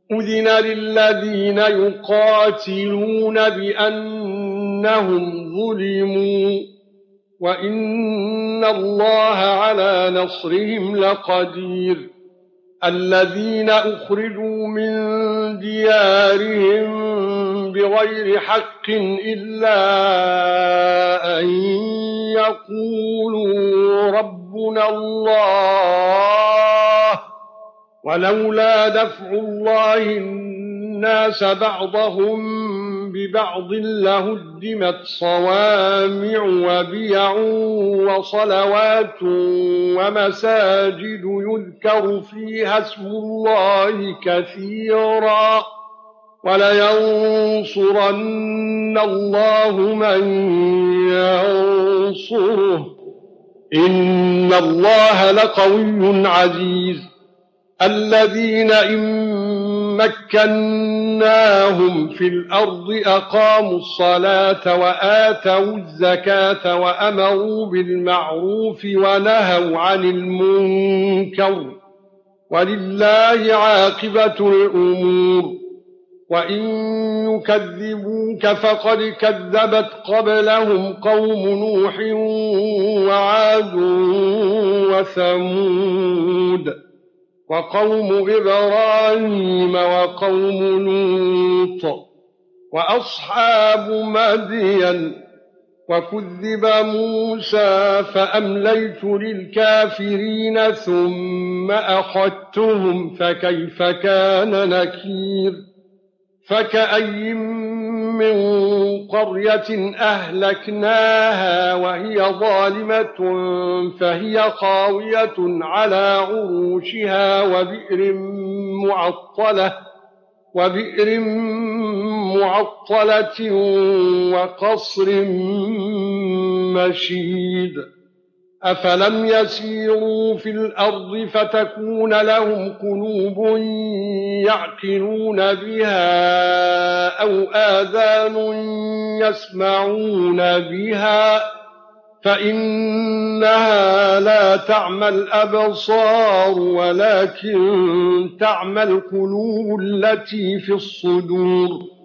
أذن للذين يقاتلون بأنهم ظلموا وإن الله على نصرهم لقدير الذين أخرجوا من ديارهم بغير حق إلا أن يقولوا ربنا الله ولولا دفع الله الناس بعضهم ببعض لهدمت صوامع وبيع وصلوات ومساجد يذكر فيها اسم الله كثيرا ولينصرن الله من ينصره إن الله لقوي عزيز الذين إن مكناهم في الأرض أقاموا الصلاة وآتوا الزكاة وأمروا بالمعروف ونهوا عن المنكر ولله عاقبة الأمور وإن يكذبوك فقد كذبت قبلهم قوم نوح وعاد وثمود وقوم إبراهيم وقوم لوط وأصحاب مدين وكذب موسى فأمليت للكافرين ثم أخذتهم فكيف كان نكير فكأي من قرية أهلكناها وهي ظالمة فهي خاوية على عروشها وبئر معطلة وقصر مشيد أفلم يسيروا في الأرض فتكون لهم قلوب يعقلون بها أو آذان يسمعون بها فإنها لا تعمى الأبصار ولكن تعمى القلوب التي في الصدور